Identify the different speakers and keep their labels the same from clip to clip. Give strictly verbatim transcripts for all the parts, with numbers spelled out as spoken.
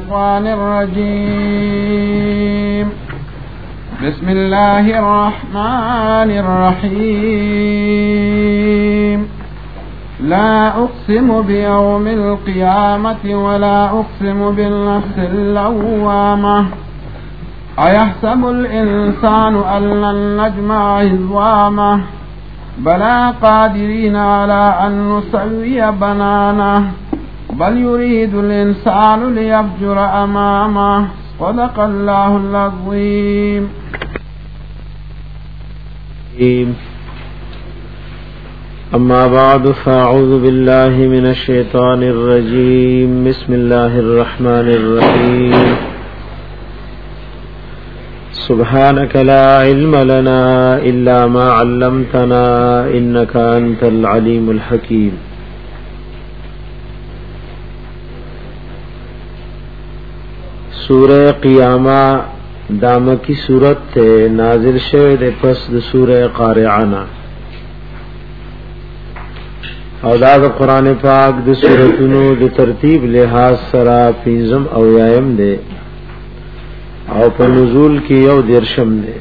Speaker 1: الشيطان الرجيم بسم الله الرحمن الرحيم لا أقسم بيوم القيامة ولا أقسم بالنفس اللوامة أيحسب الإنسان أن لن نجمع عظامه بلى قادرين على أن نسوي بنانه بل يريد الإنسان ليفجر أمامه صدق الله العظيم.
Speaker 2: أما بعد فأعوذ بالله من الشيطان الرجيم بسم الله الرحمن الرحيم سبحانك لا علم لنا إلا ما علمتنا إنك أنت العليم الحكيم. سورہ قیامہ دامکی سورت تے نازل شوه دے پس د سورہ قارعہ او دا د قرآن پاک د سورتونو د ترتیب لحاظ سرا پینزم او یایم دے او په نزول کې یو درشم دے.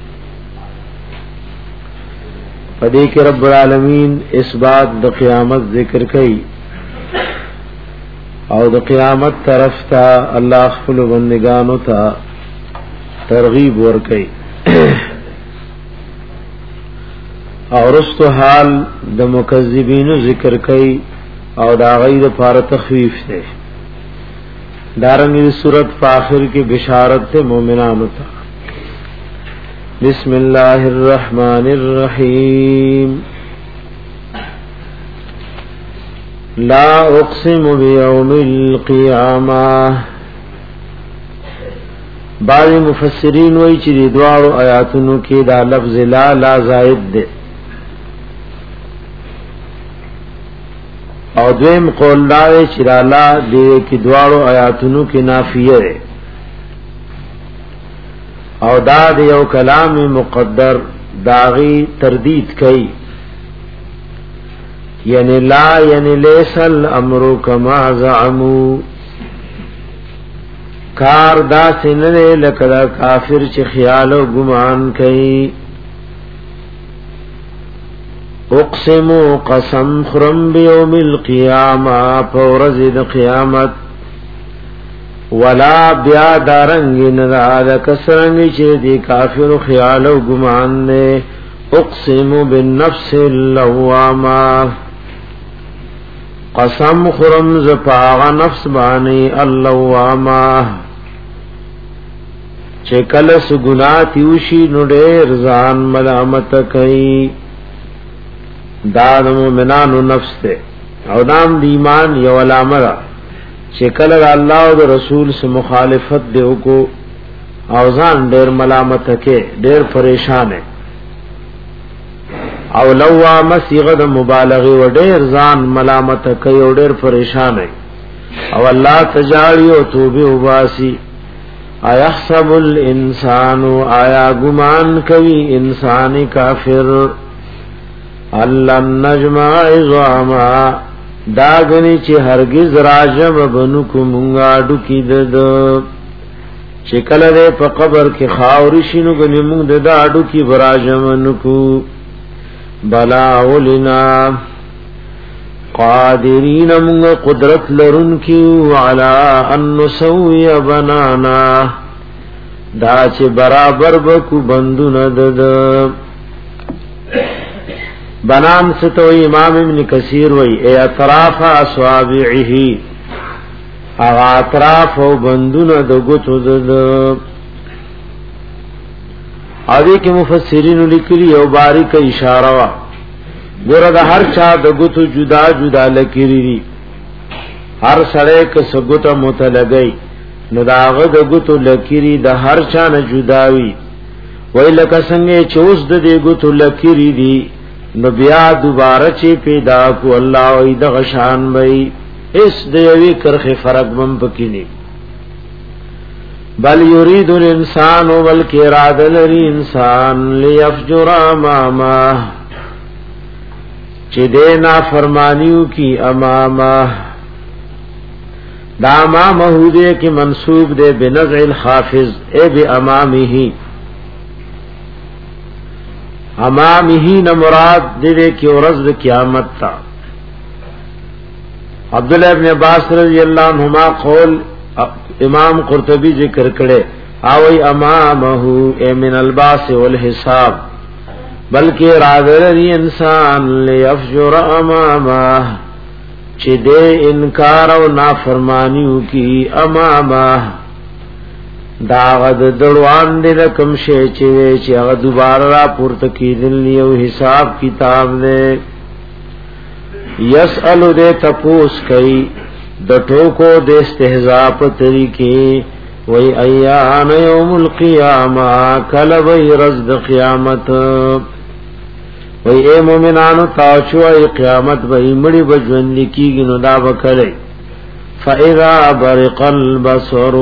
Speaker 2: پدې کې رب العالمین اثبات د قیامت ذکر کړي او د قیامت طرف ته الله خپل بندگانو ته ترغیب ورکړي او رستو حال د مکذبینو ذکر کړي او دا غي د پاره تخفیف ده. دارنګه سورۃ فاخر کی بشارت ته مومنانو ته. بسم الله الرحمن الرحیم لا اقسم بیوم القیامه. بعض مفسرین وایي چې د دوه آیاتونو کې دا لفظ لا لا زائد ده او دویم قول داوی چې لا دې کې دوه آیاتونو کې نافیه ده او دا د یو کلام مقدر داغي تردید کوي یعنی لا یعنی لیس الامر کما زعموا کار دا سننه لکه کافر چې خیال او ګمان کوي. اقسم قسم خرم بیوم القیامه فورز د قیامت ولا بیا دارنګ نه دا کسرنګ چې دی کافر خیال او ګمان نه. اقسم بالنفس اللوامه قسم خرم ز پاغ نفس بانی اللوامه چې کله سګنا تیوشي نو ډېر ځان ملامت کوي. دا د مومنانو نفس ته او نام د ایمان یو علامه ده چې کله الله او رسول سره مخالفت دیو کو او ځان ډېر ملامت کوي ډېر پریشان ہے او لوامه صيغه د مبالغه و ډېر ځان ملامت کوي او ډېر پریشان ہے او الله تجاړي او توبه وباسي. ايحسب الانسان آیا ګمان کوي انسان کافر اللن نجمع عظاما داغنی چې هرگز راجم بنو کومنګا ډکی دد چې کله دې په قبر کې خاوري شینو غنی موږ د داډو کې براجم نکو. بلا ولنا قادرین موږ قدرت لرون کیو علی ان نسوی بنانا دا چې برابر بکو بندونه دد. بنان ستو امام ابن کثیر وی اے اطراف اصابعه اغا اطراف او بندون د گوتو د اوی کې مفسرین لیکلی او باریک اشاره وا ګوره د هر چا د گوتو جدا جدا لکری هر سړی که سګوته متلګی نو داغه د گوتو لکری د هر چا نه جداوی وای لکه څنګه چوس د دې گوتو لکری دی نو بیا دوباره چې پیدا کو الله او د غشان وای اس دیوی کرخه فرق بم پکینی. بل یرید الانسان بلک اراده لري انسان لیفجر امامه چې دینا فرمانیو کی امامه دا امامه دے کی منصوب دے بنزع الخافض اے بی امامه امامه نمراد دے کی ورځ د قیامت تا عبداللہ ابن عباس رضی اللہ عنہما قول امام قرطبی ذکر کرے آوی امامه اے من الباس والحساب بلکہ رادری انسان لیفجر امامه چی دے انکار و نافرمانیو کی امامه داغد دروان دے رکم شے چوے چی اغد دوبارہ را پورتکی دن لیو حساب کتاب دے یسألو دے تپوس کئی دٹو کو دے استحضاء پا طریقے وی ایان یوم القیامہ کلوی رزد قیامت وی اے مومنانو تاوچو ای قیامت بئی مڑی بجوندی کی گنو دا بکلے فَإِذَا بَرِقَ الْبَصَرُ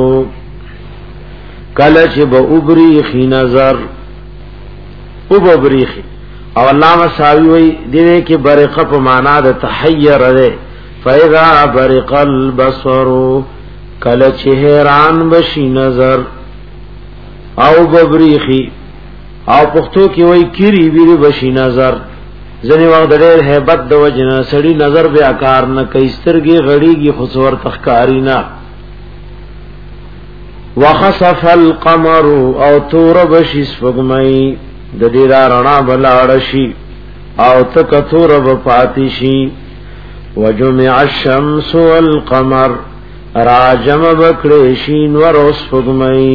Speaker 2: کلچ با ابریخی نظر اب ابریخی او علامہ ساوی وی دیوے کی برق پا مانا دا تحیر دے فَإِذَا بَرِقَ الْبَصَرُ کلچ حیران بشی نظر او ببریخی او پختو کی وی کری بیری بشی نظر زنی وقت دیر حیبت دو وجنا سڑی نظر بے اکار نا کئیسترگی غڑی گی خسور تخکاری نا وخصف القمر او تور بشی سفگمئی ددیرا رنا بلارشی او تک تور بپاتشی وجمع الشمس والقمر راجم بکڑیشین ورس فگمئی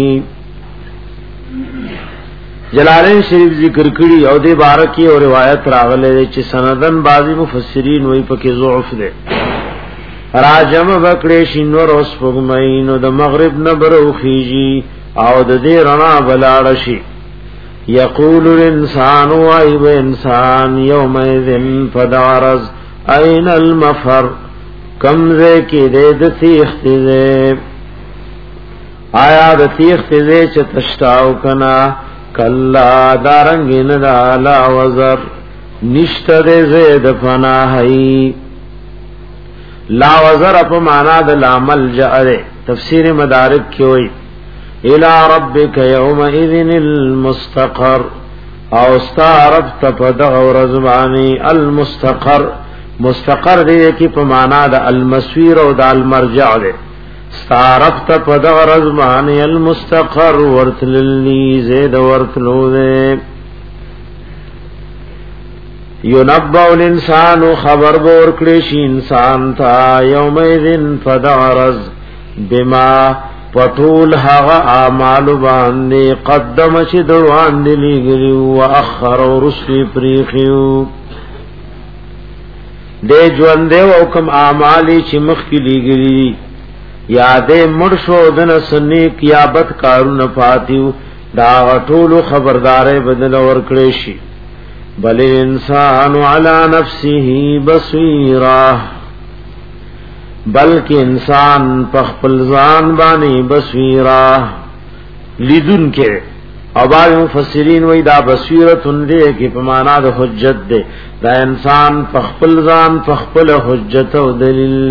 Speaker 2: جلالین شریف ذکر کړي او دې بارکی او روایت راغله چې سندن بعضی مفسرین وایي پکې ضعف ده راجم بکړې شینور اوس پګمینو د مغرب نه بروخیږي او د دې رڼا بلاړ شي یقول الانسان وایب انسان یومئذ فدارز اين المفر کمزه کې دې د تیخت دې آیا د تیخت دې چې تشتاو کنا کلا دارنگین دا لا وزر نشت دے زید پناہی لا وزر اپا مانا دا لا ملجأ دے تفسیر مدارک کیوئی الى ربک یومئذن المستقر او استا رب تپدغ ورزبانی المستقر مستقر دے کی پا مانا دا المسویر او دا المرجع دے ستارفت پدغ رزمانی المستقر ورتللی زید ورتلو دے ینبع الانسان خبر بورکڑیشی انسان تا یومئذن پدغ رز بما پطول حغ آمال باندے قدم چی دروان دلی گریو و اخر و رسلی پریخیو دے جوندے و کم آمالی چی مخکلی گری یادے مرشو دن سنیک یابت کارون پاتیو دا غطول خبردار بدل ورکڑیشی بل انسان علی نفسه بصیرہ بلکہ انسان پخپل ځان باندې بصیرہ لیدن کے ابال مفسرین وی دا بصیرتن دے کی پمانا دا حجت دے دا انسان پخپل ځان پخپل حجت و دلیل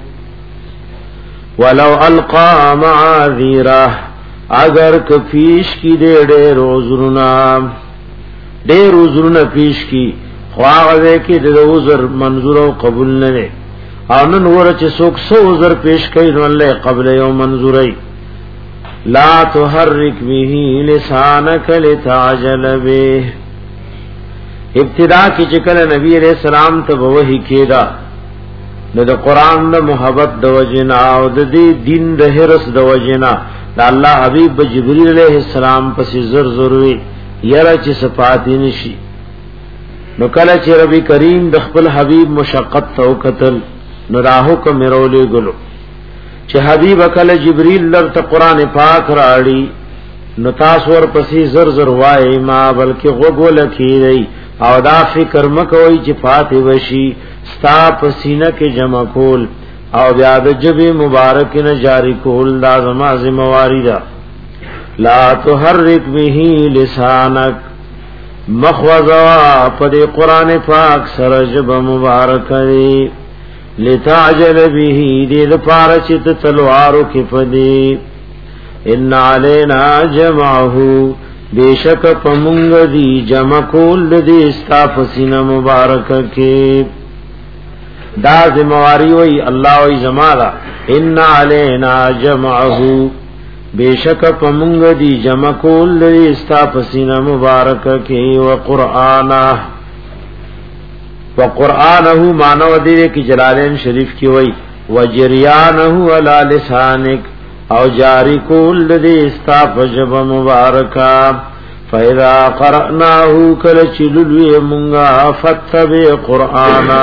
Speaker 2: ولو القا معاذیرہ اگر کفیش کی دے دے روزرنا دے روزرنا پیش کی خواغذے کی دے روزر منظور و قبول نلے آنن ورچ سوک سو وزر پیش کئی نو اللہ قبل یو منظوری لا تحرک بیہی لسانک لتعجل بیہ ابتدا کی چکل نبی علیہ السلام تب وحی کیدا نو د قران د محبت د وجنا او د دې دین د هرس د وجنا د الله حبیب جبرئیل علیہ السلام پس زر زروي یره چې صفات نشي نو کله چې رب کریم د خپل حبیب مشقت تو قتل نو راهو کو مرولې ګلو چې حبیب کله جبرئیل لرته قران پاک راړي نو تاسو ور پسې زر زر وای ما بلکې غوګول کیږي او دا فکر مکوئ چې فاتح وشي ستا پسینه کې جمع کول او بیا د جبه مبارک نه جاری کول دا زما ذمہواری ده لا تحرک به لسانک مخوزا په قرآن پاک سره جبه مبارک دی لتعجل به دې لپاره چې تلوارو کې پدې ان علینا جمعه بیشک پمنگ دی جمع کول دی استافسین مبارک کې دا ذمہواری وی اللہ وی زمادا ان علینا جمعه بیشک پمنگ دی جمع کول دی استافسین مبارک کې وقرآنہ وقرآنہ مانو دی کی جلالین شریف کی وی وجریانہ علی لسانک او جاری کول دې استاف جب مبارکا فاذا قرأناه کل چلوی مونگا فتبع قرآنا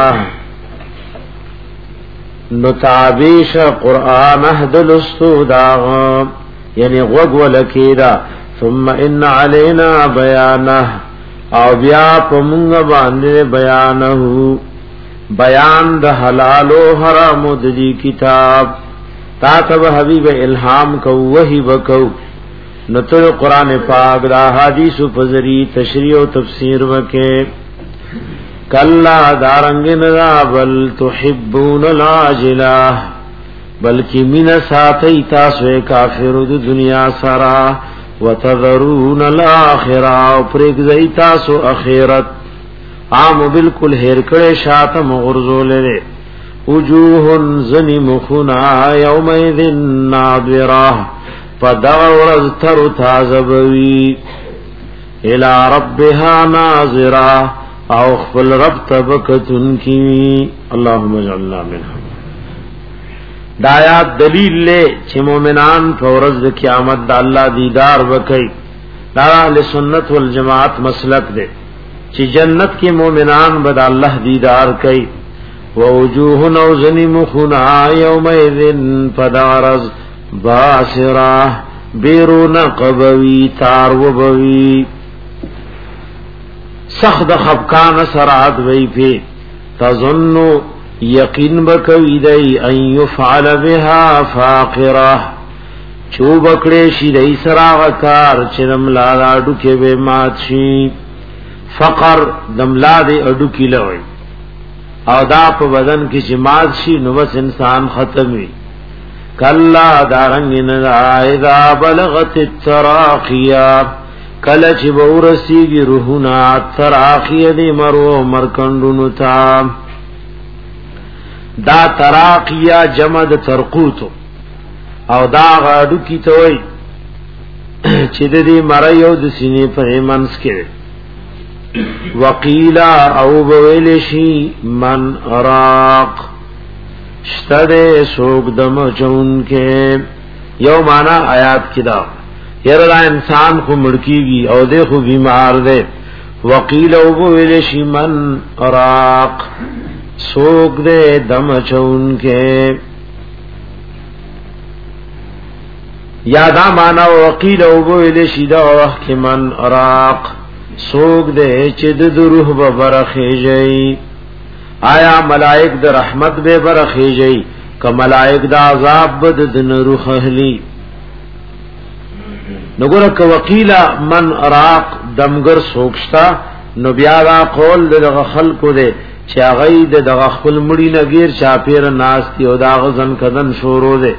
Speaker 2: نتابیش قرآن اهدلستو داغ یعنی غوگ ولکیدا ثم ان علینا بیانه او بیا پا مونگا باندے بیانه بیان د حلال و حرام دی کتاب تا تب حبیب الہام کو وحی بکو نتر قرآن پاک دا حدیث فضری تشریع و تفسیر وکے کلا دارنگن دا بل تحبون العاجلہ بلکی من ساتی تاسوے کافر دو دنیا سرا وتذرون الاخرہ پریک زی تاسو اخیرت عام بالکل ہیر کڑے شاتم غرزو لے وجوه زنی مخنا یومئذ ناظرہ فدغورز تر تازبوی الى ربها ناظرہ او خفل رب تبکتن کی اللہم اجعلنا منہم دایات دلیل لے چھ مومنان فورز قیامت دا اللہ دیدار بکی دا اہل سنت والجماعت مسلک دے چھ جنت کے مومنان بدا اللہ دیدار کئی ووجوه نوزن مخنا یومئذن فدارز باسرہ بیرون قبوی تار وبوی سخت خفکان سرعت وی پی تظنو یقین بکوی دی ان یفعل بها فاقرہ چوب اکڑیشی دی سراغکار چنملا اڈو کے بے مات شی فقر دملا دی اڈو کی لوئی او دا په بدن کې جماعت شي نو بس انسان ختم وي کلا دارنګ نه اذا بلغت التراقيا کله چې ورسیږي روحنا تراقیه دې مرو مرکندونو تا دا تراقیه جمع د ترقوت او دا غاډو کی ته وي چې دې مریو د سینې په منس کې وقیلا او بویلشی من راق شتد سوک دم چون کے یو مانا آیات کی دا یرلا انسان کو مڑکی گی او دے خو بیمار دے وقیلا او بویلشی من راق سوک دے دم چون کے یادا مانا وقیلا او بویلشی دا وقت من راق سوک دے چد روح با برخی جئی آیا ملائک د رحمت بے برخی جئی که ملائک دا عذاب بد دن روح اہلی نگورک وقیلا من راق دمگر سوکشتا نو بیادا قول دغه خلقو دے چا غید دغه خپل مړی نگیر چا پیر ناستی او دا غزن کدن شورو دے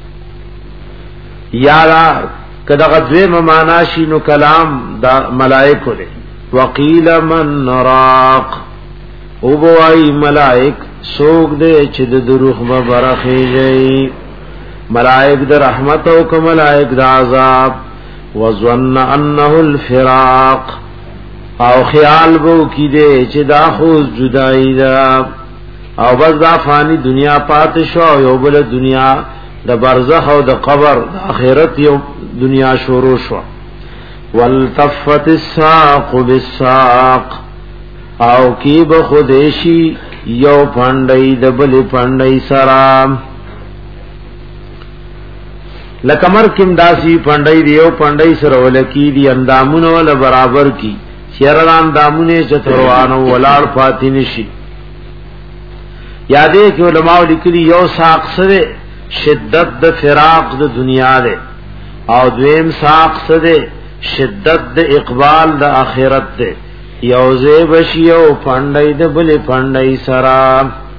Speaker 2: یارا کدغه دوی مماناشی نو کلام دا ملائکو دے وقیل من راق او بوائی ملائک سوک دے چد دروخ ببرخی جئی ملائک دا رحمت او که ملائک دا عذاب وظن انه الفراق او خیال بو کی دے چدا خوز جدائی دا او بس دا فانی دنیا پاتشو یو بل دنیا دا برزخ او دا قبر دا آخرت یو دنیا شروع شو والتفت الساق بالساق او کی بخودشی یو پندئی دبل پندئی سرام لکمر کم داسی پندئی دیو پندئی سرولکی دی اندامون والا برابر کی چیران دامونے چتروانو ولار پاتی نشی یادے کہ علماء لکلی یو ساق سرے شدت د فراق د دنیا دے او دویم ساق سدے شدت د اقبال د آخرت دے یوزے بشیو پندئی د بل پندئی سرا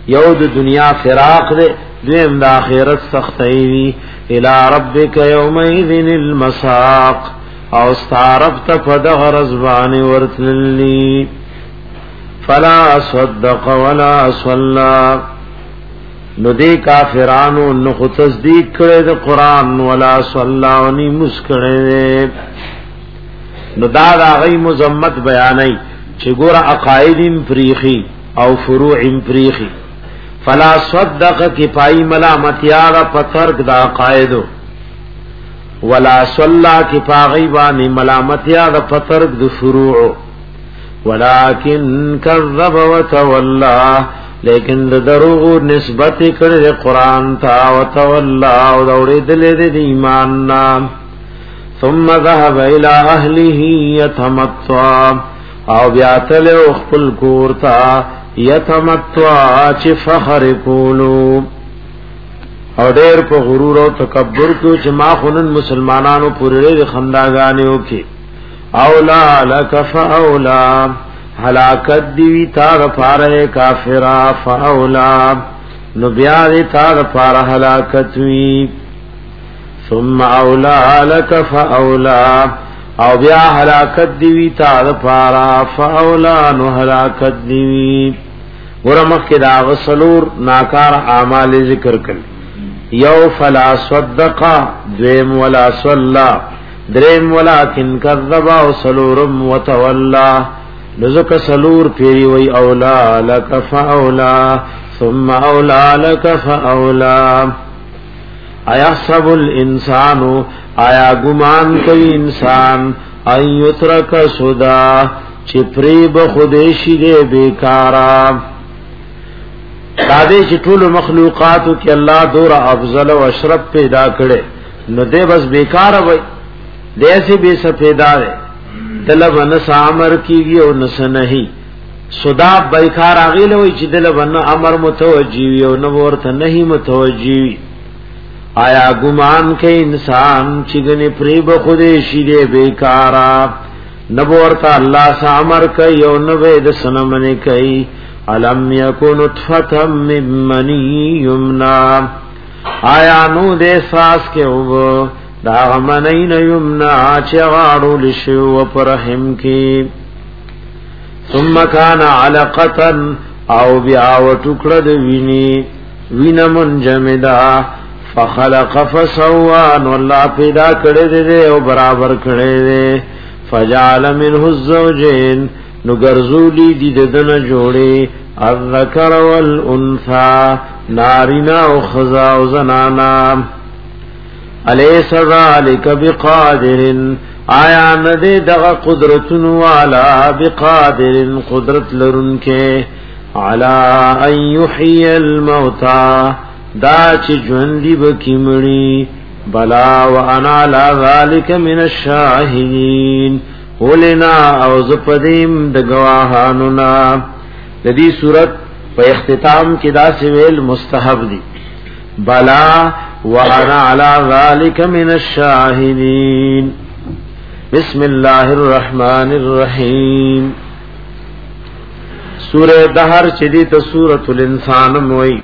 Speaker 2: یو د دنیا فراق دے دویم د آخرت سختي وی الى ربک یومئذ المساق او استعرفت فدغ رزبان ورتللی فلا صدق ولا صلى نو دې کافرانو نو خو تصدیق کړي د قران ولا صلى وني مسکړي نو دا د غي مزمت بیانای چې ګور عقاید پریخي او فروع پریخي فلا صدق کی پای ملامت یار پترک دا عقاید ولا صلى کی پاغي باندې ملامت یار پترک د فروع ولكن كذب وتولى لیکن د دروغ نسبت کړي قرآن تا وتولى او دوړې دلې د ایمان نام ثم ذهب الى اهله يتمتع او بیا تل خپل کور تا يتمتع چې فخر کولو او ډېر په غرور او تکبر کې چې ما خونن مسلمانانو پورې خنداګانیو کې اولا لک فاولا ہلاکت دیوی تار پارے کافرا فاولا نبیا دی تار پار ہلاکت وی ثم اولا لک فاولا او بیا ہلاکت دیوی تار پارا فاولا نو ہلاکت دیوی ورمخ کی داغ سلور ناکار اعمال ذکر کر یو فلا صدقا دویم ولا صلا دریم ولکن کذبا و سلورم وتولا نزک سلور پیری وی اولا لک فاولا ثم اولا لک فاولا ایحسب الانسان آیا گمان کوي انسان ایترک سدا چپری بخودشی دے بیکارا دادے چټول مخلوقاتو کې الله دور افضل او اشرف پیدا کړي نو دې بس بیکار وای دیسی بے سفیدہ ہے دلب نس عمر کیگی او نس نہیں صدا بیکار آغیل ہوئی چی دلب ن عمر متوجیوی او نبورت نہیں متوجیوی آیا گمان کے انسان چگن پریب خودشی دے بیکارا نبورتا اللہ سا عمر کئی او نبید سنمن کئی علم یکن اطفتا من منی یمنا آیا نو دے ساس کے اوبو دا غمنین یمنا چغارو لشو پرحم کی ثم کان علقتا او بیاو ٹکڑد وینی وین منجمدا فخلق فسوان واللہ پیدا کردے دے او برابر کردے دے فجعل منہ الزوجین نگرزولی دی ددن جوڑے الذکر والانثى نارنا و خزا و زنانا الیس ذالک بقادر آیا ندے دغ قدرتن والا بقادر قدرت لرن کے علا ان یحیی الموتا دا چی جوندی بکی مڑی بلا وانا لا ذالک من الشاہدین ولنا او زپدیم دگواہاننا لدی صورت پا اختتام کی دا سویل مستحب دی بلا وانا على ذلك من الشاهدين بسم الله الرحمن الرحيم سورہ دہر چدی تو سورۃ الانسان موئی